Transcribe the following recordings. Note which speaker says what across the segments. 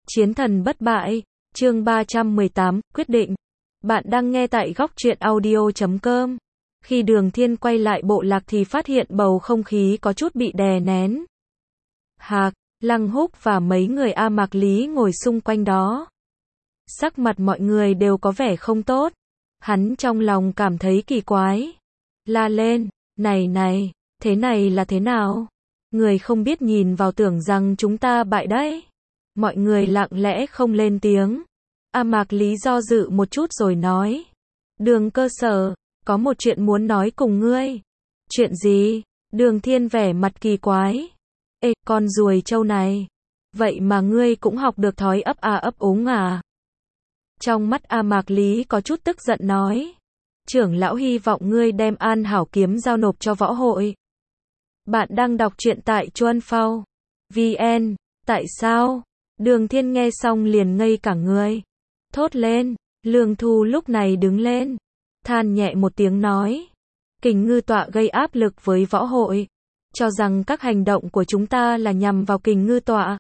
Speaker 1: Chiến thần bất bại, chương 318, quyết định. Bạn đang nghe tại góc truyện audio.com. Khi Đường Thiên quay lại bộ lạc thì phát hiện bầu không khí có chút bị đè nén. Hạc, Lăng Húc và mấy người A Mạc Lý ngồi xung quanh đó. Sắc mặt mọi người đều có vẻ không tốt. Hắn trong lòng cảm thấy kỳ quái. La lên, này, thế này là thế nào? Người không biết nhìn vào tưởng rằng chúng ta bại đấy. Mọi người lặng lẽ không lên tiếng. A Mạc Lý do dự một chút rồi nói. Đường cơ sở, có một chuyện muốn nói cùng ngươi. Chuyện gì? Đường Thiên vẻ mặt kỳ quái. Ê, con ruồi trâu này. Vậy mà ngươi cũng học được thói ấp a ấp úng à? Trong mắt A Mạc Lý có chút tức giận nói. Trưởng lão hy vọng ngươi đem An Hảo kiếm giao nộp cho võ hội. Bạn đang đọc truyện tại Chuan Phao VN. Tại sao? Đường Thiên nghe xong liền ngây cả người. Thốt lên. Lương Thu lúc này đứng lên. Than nhẹ một tiếng nói. Kình ngư tọa gây áp lực với võ hội. Cho rằng các hành động của chúng ta là nhằm vào kình ngư tọa.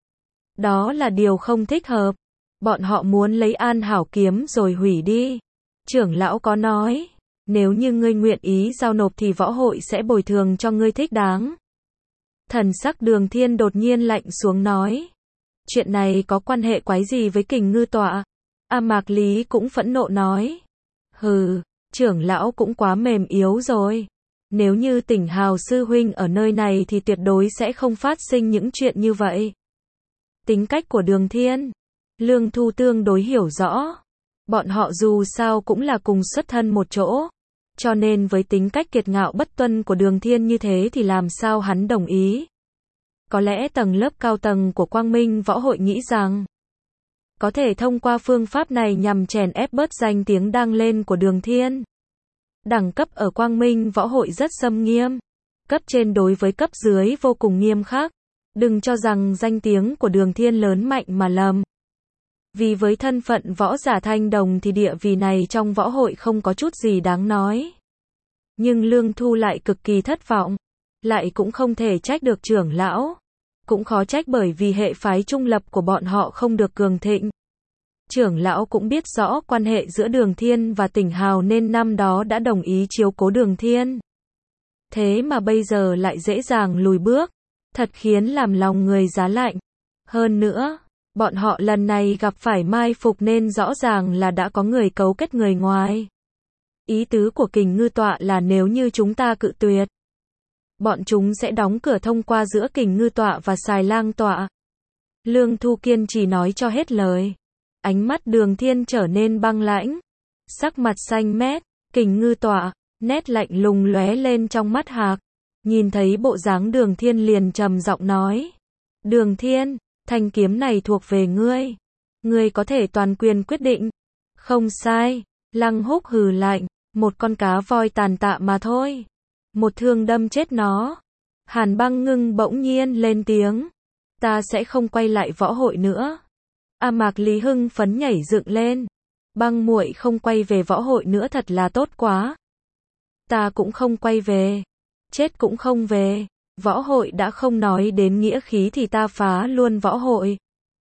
Speaker 1: Đó là điều không thích hợp. Bọn họ muốn lấy An Hảo kiếm rồi hủy đi. Trưởng lão có nói. Nếu như ngươi nguyện ý giao nộp thì võ hội sẽ bồi thường cho ngươi thích đáng. Thần sắc Đường Thiên đột nhiên lạnh xuống nói. Chuyện này có quan hệ quái gì với kình ngư tọa? A Mạc Lý cũng phẫn nộ nói. Hừ, trưởng lão cũng quá mềm yếu rồi. Nếu như Tỉnh Hào sư huynh ở nơi này thì tuyệt đối sẽ không phát sinh những chuyện như vậy. Tính cách của Đường Thiên, Lương Thu tương đối hiểu rõ. Bọn họ dù sao cũng là cùng xuất thân một chỗ. Cho nên với tính cách kiệt ngạo bất tuân của Đường Thiên như thế thì làm sao hắn đồng ý. Có lẽ tầng lớp cao tầng của Quang Minh Võ Hội nghĩ rằng có thể thông qua phương pháp này nhằm chèn ép bớt danh tiếng đang lên của Đường Thiên. Đẳng cấp ở Quang Minh Võ Hội rất xâm nghiêm. Cấp trên đối với cấp dưới vô cùng nghiêm khắc. Đừng cho rằng danh tiếng của Đường Thiên lớn mạnh mà lầm. Vì với thân phận võ giả thanh đồng thì địa vị này trong võ hội không có chút gì đáng nói. Nhưng Lương Thu lại cực kỳ thất vọng. Lại cũng không thể trách được trưởng lão. Cũng khó trách bởi vì hệ phái trung lập của bọn họ không được cường thịnh. Trưởng lão cũng biết rõ quan hệ giữa Đường Thiên và Tỉnh Hào nên năm đó đã đồng ý chiếu cố Đường Thiên. Thế mà bây giờ lại dễ dàng lùi bước. Thật khiến làm lòng người giá lạnh. Hơn nữa, bọn họ lần này gặp phải mai phục nên rõ ràng là đã có người cấu kết người ngoài. Ý tứ của kình ngư tọa là nếu như chúng ta cự tuyệt, bọn chúng sẽ đóng cửa thông qua giữa kình ngư tọa và xài lang tọa. Lương Thu kiên trì nói cho hết lời. Ánh mắt Đường Thiên trở nên băng lãnh. Sắc mặt xanh mét, kình ngư tọa, nét lạnh lùng lóe lên trong mắt Hạc. Nhìn thấy bộ dáng Đường Thiên liền trầm giọng nói. Đường Thiên, thanh kiếm này thuộc về ngươi. Ngươi có thể toàn quyền quyết định. Không sai, Lăng Húc hừ lạnh, một con cá voi tàn tạ mà thôi. Một thương đâm chết nó. Hàn Băng Ngưng bỗng nhiên lên tiếng. Ta sẽ không quay lại võ hội nữa. A Mạc Lý hưng phấn nhảy dựng lên. Băng muội không quay về võ hội nữa thật là tốt quá. Ta cũng không quay về. Chết cũng không về. Võ hội đã không nói đến nghĩa khí thì ta phá luôn võ hội.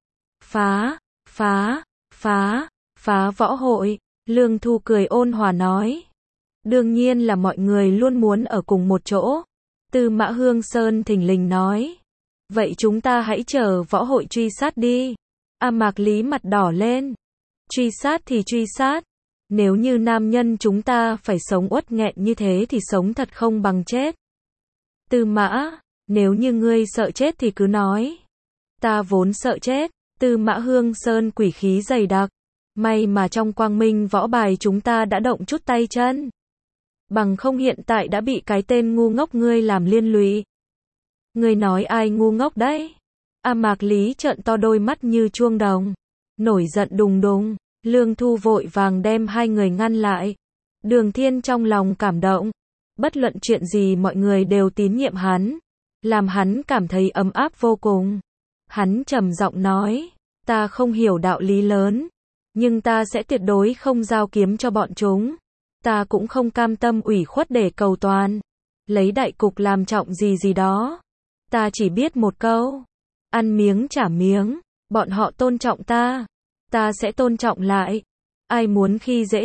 Speaker 1: Phá võ hội. Lương Thu cười ôn hòa nói. Đương nhiên là mọi người luôn muốn ở cùng một chỗ. Tư Mã Hương Sơn thình lình nói. Vậy chúng ta hãy chờ võ hội truy sát đi. A Mạc Lý mặt đỏ lên. Truy sát thì truy sát. Nếu như nam nhân chúng ta phải sống uất nghẹn như thế thì sống thật không bằng chết. Tư Mã, nếu như ngươi sợ chết thì cứ nói. Ta vốn sợ chết. Tư Mã Hương Sơn quỷ khí dày đặc. May mà trong Quang Minh võ bài chúng ta đã động chút tay chân. Bằng không hiện tại đã bị cái tên ngu ngốc ngươi làm liên lụy. Ngươi nói ai ngu ngốc đấy? A Mạc Lý trợn to đôi mắt như chuông đồng. Nổi giận đùng đùng. Lương Thu vội vàng đem hai người ngăn lại. Đường Thiên trong lòng cảm động. Bất luận chuyện gì mọi người đều tín nhiệm hắn. Làm hắn cảm thấy ấm áp vô cùng. Hắn trầm giọng nói. Ta không hiểu đạo lý lớn. Nhưng ta sẽ tuyệt đối không giao kiếm cho bọn chúng. Ta cũng không cam tâm ủy khuất để cầu toàn. Lấy đại cục làm trọng gì gì đó. Ta chỉ biết một câu. Ăn miếng trả miếng. Bọn họ tôn trọng ta, ta sẽ tôn trọng lại. Ai muốn khi dễ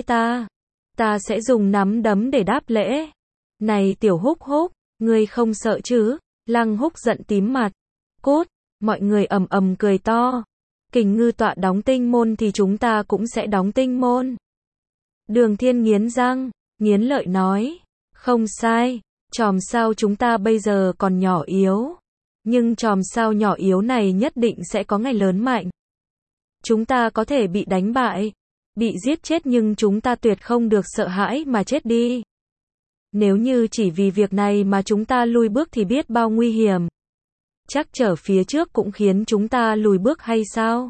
Speaker 1: ta sẽ dùng nắm đấm để đáp lễ. Này tiểu Húc Húc, ngươi không sợ chứ? Lăng Húc giận tím mặt. Cút, mọi người ầm ầm cười to. Kình ngư tọa đóng tinh môn thì chúng ta cũng sẽ đóng tinh môn. Đường Thiên nghiến răng, nghiến lợi nói. Không sai, chòm sao chúng ta bây giờ còn nhỏ yếu. Nhưng chòm sao nhỏ yếu này nhất định sẽ có ngày lớn mạnh. Chúng ta có thể bị đánh bại, bị giết chết nhưng chúng ta tuyệt không được sợ hãi mà chết đi. Nếu như chỉ vì việc này mà chúng ta lùi bước thì biết bao nguy hiểm. Chắc trở phía trước cũng khiến chúng ta lùi bước hay sao?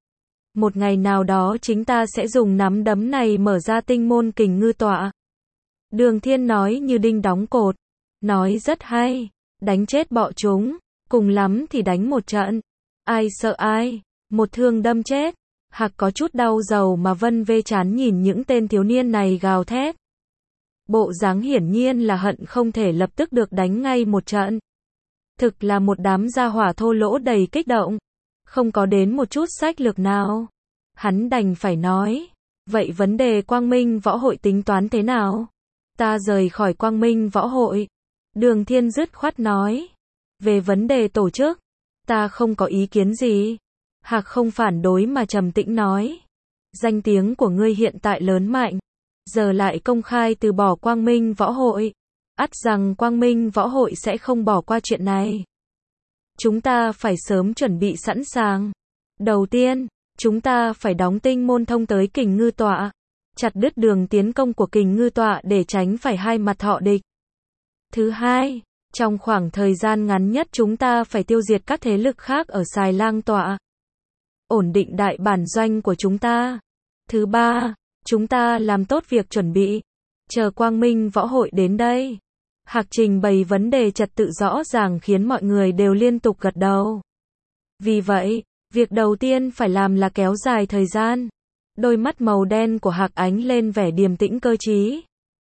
Speaker 1: Một ngày nào đó chính ta sẽ dùng nắm đấm này mở ra tinh môn kình ngư tọa. Đường Thiên nói như đinh đóng cột. Nói rất hay. Đánh chết bọ chúng. Cùng lắm thì đánh một trận. Ai sợ ai. Một thương đâm chết. Hạc có chút đau đầu mà vân vê chán nhìn những tên thiếu niên này gào thét. Bộ dáng hiển nhiên là hận không thể lập tức được đánh ngay một trận. Thực là một đám gia hỏa thô lỗ đầy kích động. Không có đến một chút sách lược nào. Hắn đành phải nói. Vậy vấn đề Quang Minh Võ Hội tính toán thế nào? Ta rời khỏi Quang Minh Võ Hội. Đường Thiên dứt khoát nói. Về vấn đề tổ chức, ta không có ý kiến gì. Hạc không phản đối mà trầm tĩnh nói. Danh tiếng của ngươi hiện tại lớn mạnh. Giờ lại công khai từ bỏ Quang Minh Võ Hội. Ắt rằng Quang Minh Võ Hội sẽ không bỏ qua chuyện này. Chúng ta phải sớm chuẩn bị sẵn sàng. Đầu tiên, chúng ta phải đóng tinh môn thông tới kình ngư tọa. Chặt đứt đường tiến công của kình ngư tọa để tránh phải hai mặt thọ địch. Thứ hai, trong khoảng thời gian ngắn nhất chúng ta phải tiêu diệt các thế lực khác ở Xài Lang tọa. Ổn định đại bản doanh của chúng ta. Thứ ba, chúng ta làm tốt việc chuẩn bị. Chờ Quang Minh Võ Hội đến đây. Hạc trình bày vấn đề trật tự rõ ràng khiến mọi người đều liên tục gật đầu. Vì vậy, việc đầu tiên phải làm là kéo dài thời gian. Đôi mắt màu đen của Hạc ánh lên vẻ điềm tĩnh cơ trí.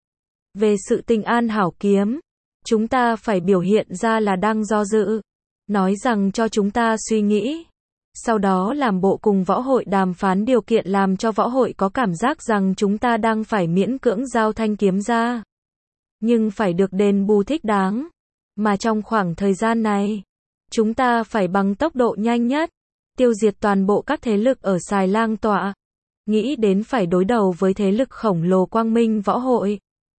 Speaker 1: Về sự tình An Hảo Kiếm, chúng ta phải biểu hiện ra là đang do dự. Nói rằng cho chúng ta suy nghĩ. Sau đó làm bộ cùng võ hội đàm phán điều kiện làm cho võ hội có cảm giác rằng chúng ta đang phải miễn cưỡng giao thanh kiếm ra. Nhưng phải được đền bù thích đáng. Mà trong khoảng thời gian này, chúng ta phải bằng tốc độ nhanh nhất, tiêu diệt toàn bộ các thế lực ở Xài Lang tọa. Nghĩ đến phải đối đầu với thế lực khổng lồ Quang Minh Võ Hội.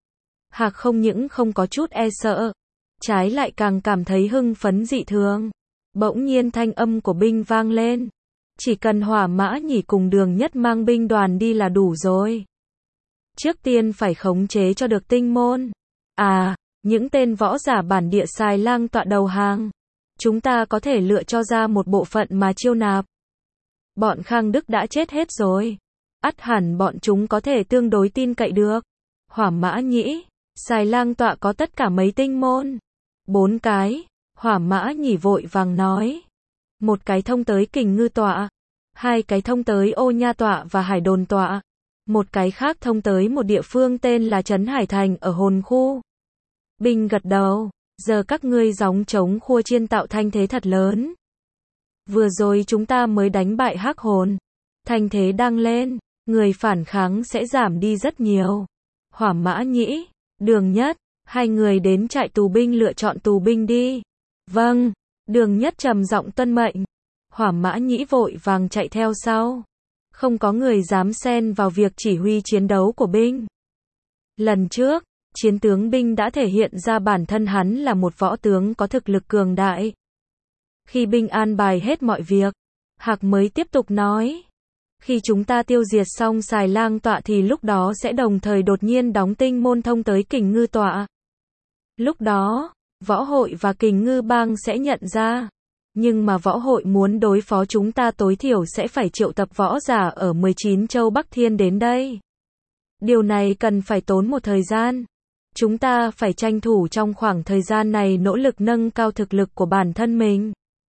Speaker 1: Hạc không những không có chút e sợ, trái lại càng cảm thấy hưng phấn dị thường. Bỗng nhiên thanh âm của binh vang lên. Chỉ cần Hỏa Mã Nhỉ cùng Đường Nhất mang binh đoàn đi là đủ rồi. Trước tiên phải khống chế cho được tinh môn. À, những tên võ giả bản địa Xài Lang tọa đầu hàng. Chúng ta có thể lựa cho ra một bộ phận mà chiêu nạp. Bọn Khang Đức đã chết hết rồi. Ắt hẳn bọn chúng có thể tương đối tin cậy được. Hỏa Mã Nhĩ, Xài Lang tọa có tất cả mấy tinh môn? 4 cái. Hỏa Mã Nhỉ vội vàng nói. Một cái thông tới kình ngư tọa. 2 cái thông tới Ô Nha tọa và Hải Đồn tọa. Một cái khác thông tới một địa phương tên là Trấn Hải Thành ở Hồn Khu. Binh gật đầu. Giờ các ngươi gióng trống khua chiên tạo thanh thế thật lớn. Vừa rồi chúng ta mới đánh bại Hắc Hồn. Thanh thế đang lên. Người phản kháng sẽ giảm đi rất nhiều. Hỏa Mã Nhĩ, Đường Nhất, 2 người đến trại tù binh lựa chọn tù binh đi. Vâng, Đường Nhất trầm giọng tuân mệnh. Hỏa Mã Nhĩ vội vàng chạy theo sau. Không có người dám xen vào việc chỉ huy chiến đấu của binh. Lần trước, chiến tướng binh đã thể hiện ra bản thân hắn là một võ tướng có thực lực cường đại. Khi binh an bài hết mọi việc, Hạc mới tiếp tục nói. Khi chúng ta tiêu diệt xong Xài Lang tọa thì lúc đó sẽ đồng thời đột nhiên đóng tinh môn thông tới kình ngư tọa. Lúc đó, võ hội và kình ngư bang sẽ nhận ra. Nhưng mà võ hội muốn đối phó chúng ta tối thiểu sẽ phải triệu tập võ giả ở 19 châu Bắc Thiên đến đây. Điều này cần phải tốn một thời gian. Chúng ta phải tranh thủ trong khoảng thời gian này nỗ lực nâng cao thực lực của bản thân mình.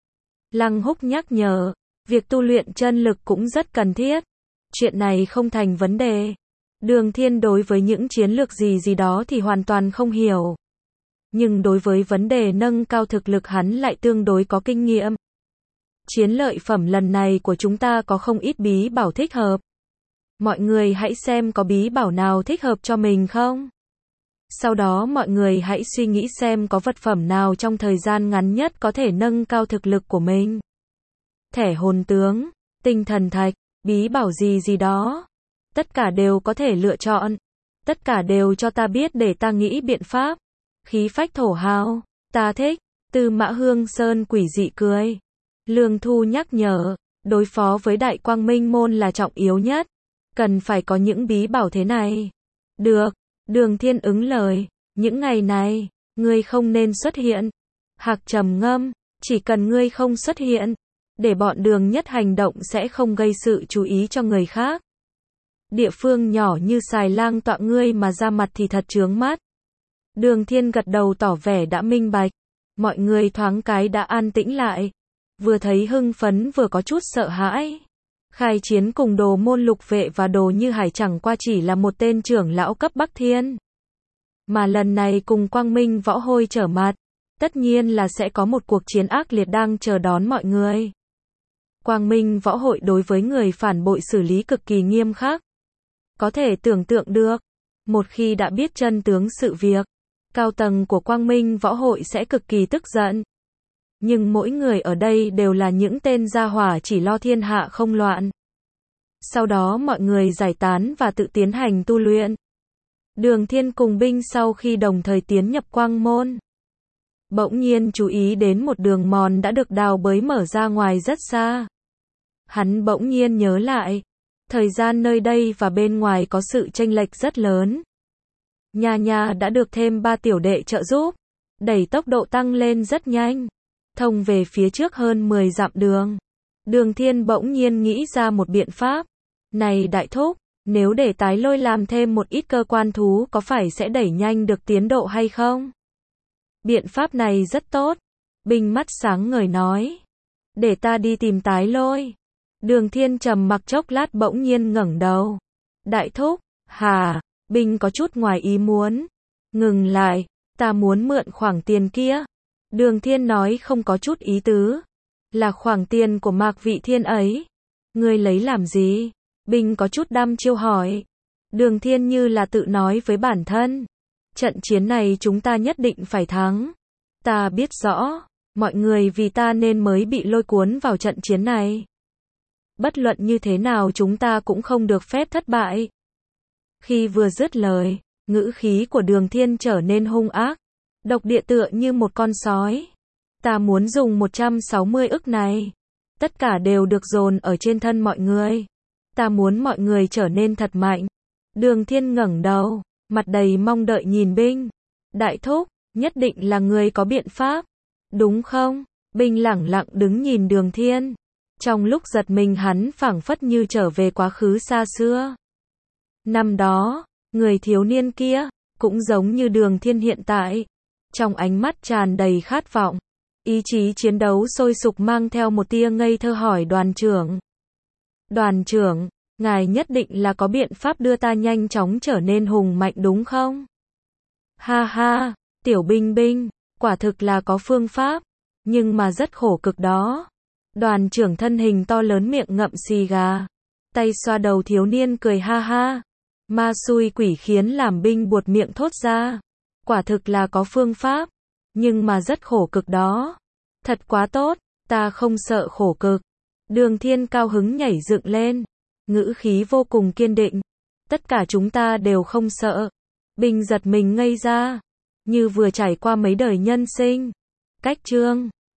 Speaker 1: Lăng Húc nhắc nhở. Việc tu luyện chân lực cũng rất cần thiết. Chuyện này không thành vấn đề. Đường Thiên đối với những chiến lược gì đó thì hoàn toàn không hiểu. Nhưng đối với vấn đề nâng cao thực lực hắn lại tương đối có kinh nghiệm. Chiến lợi phẩm lần này của chúng ta có không ít bí bảo thích hợp. Mọi người hãy xem có bí bảo nào thích hợp cho mình không? Sau đó mọi người hãy suy nghĩ xem có vật phẩm nào trong thời gian ngắn nhất có thể nâng cao thực lực của mình. Thẻ hồn tướng, tinh thần thạch, bí bảo gì gì đó. Tất cả đều có thể lựa chọn. Tất cả đều cho ta biết để ta nghĩ biện pháp. Khí phách thổ hào, ta thích. Tư Mã Hương Sơn quỷ dị cười. Lương Thu nhắc nhở, đối phó với Đại Quang Minh môn là trọng yếu nhất. Cần phải có những bí bảo thế này. Được, Đường Thiên ứng lời. Những ngày này, ngươi không nên xuất hiện. Hạc trầm ngâm, chỉ cần ngươi không xuất hiện, để bọn Đường Nhất hành động sẽ không gây sự chú ý cho người khác. Địa phương nhỏ như Xài Lang tọa ngươi mà ra mặt thì thật chướng mắt. Đường Thiên gật đầu tỏ vẻ đã minh bạch. Mọi người thoáng cái đã an tĩnh lại. Vừa thấy hưng phấn vừa có chút sợ hãi. Khai chiến cùng Đồ Môn Lục Vệ và Đồ Như Hải chẳng qua chỉ là một tên trưởng lão cấp Bắc Thiên. Mà lần này cùng Quang Minh Võ Hôi trở mặt. Tất nhiên là sẽ có một cuộc chiến ác liệt đang chờ đón mọi người. Quang Minh Võ Hội đối với người phản bội xử lý cực kỳ nghiêm khắc. Có thể tưởng tượng được, một khi đã biết chân tướng sự việc, cao tầng của Quang Minh Võ Hội sẽ cực kỳ tức giận. Nhưng mỗi người ở đây đều là những tên gia hỏa chỉ lo thiên hạ không loạn. Sau đó mọi người giải tán và tự tiến hành tu luyện. Đường Thiên cùng binh sau khi đồng thời tiến nhập Quang Môn, bỗng nhiên chú ý đến một đường mòn đã được đào bới mở ra ngoài rất xa. Hắn bỗng nhiên nhớ lại, thời gian nơi đây và bên ngoài có sự chênh lệch rất lớn. Nha nha đã được thêm 3 tiểu đệ trợ giúp, đẩy tốc độ tăng lên rất nhanh, thông về phía trước hơn 10 dặm đường. Đường Thiên bỗng nhiên nghĩ ra một biện pháp. Này đại thúc, nếu để tái lôi làm thêm một ít cơ quan thú có phải sẽ đẩy nhanh được tiến độ hay không? Biện pháp này rất tốt. Binh mắt sáng ngời nói. Để ta đi tìm tái lôi. Đường Thiên trầm mặc chốc lát bỗng nhiên ngẩng đầu. Đại thúc, hả? Binh có chút ngoài ý muốn. Ngừng lại, ta muốn mượn khoản tiền kia. Đường Thiên nói không có chút ý tứ. Là khoản tiền của Mạc Vị Thiên ấy. Ngươi lấy làm gì? Binh có chút đăm chiêu hỏi. Đường Thiên như là tự nói với bản thân. Trận chiến này chúng ta nhất định phải thắng. Ta biết rõ, mọi người vì ta nên mới bị lôi cuốn vào trận chiến này. Bất luận như thế nào chúng ta cũng không được phép thất bại. Khi vừa dứt lời, ngữ khí của Đường Thiên trở nên hung ác, độc địa tựa như một con sói. Ta muốn dùng 160 ức này. Tất cả đều được dồn ở trên thân mọi người. Ta muốn mọi người trở nên thật mạnh. Đường Thiên ngẩng đầu, mặt đầy mong đợi nhìn binh. Đại thúc, nhất định là người có biện pháp. Đúng không? Binh lẳng lặng đứng nhìn Đường Thiên. Trong lúc giật mình hắn phảng phất như trở về quá khứ xa xưa. Năm đó, người thiếu niên kia, cũng giống như Đường Thiên hiện tại. Trong ánh mắt tràn đầy khát vọng. Ý chí chiến đấu sôi sục mang theo một tia ngây thơ hỏi đoàn trưởng. Đoàn trưởng, ngài nhất định là có biện pháp đưa ta nhanh chóng trở nên hùng mạnh đúng không? Ha ha, tiểu binh binh, quả thực là có phương pháp, nhưng mà rất khổ cực đó. Đoàn trưởng thân hình to lớn miệng ngậm xì gà, tay xoa đầu thiếu niên cười ha ha. Ma xui quỷ khiến làm binh buột miệng thốt ra. Quả thực là có phương pháp, nhưng mà rất khổ cực đó. Thật quá tốt, ta không sợ khổ cực. Đường Thiên cao hứng nhảy dựng lên, ngữ khí vô cùng kiên định. Tất cả chúng ta đều không sợ. Binh giật mình ngây ra, như vừa trải qua mấy đời nhân sinh. Cách chương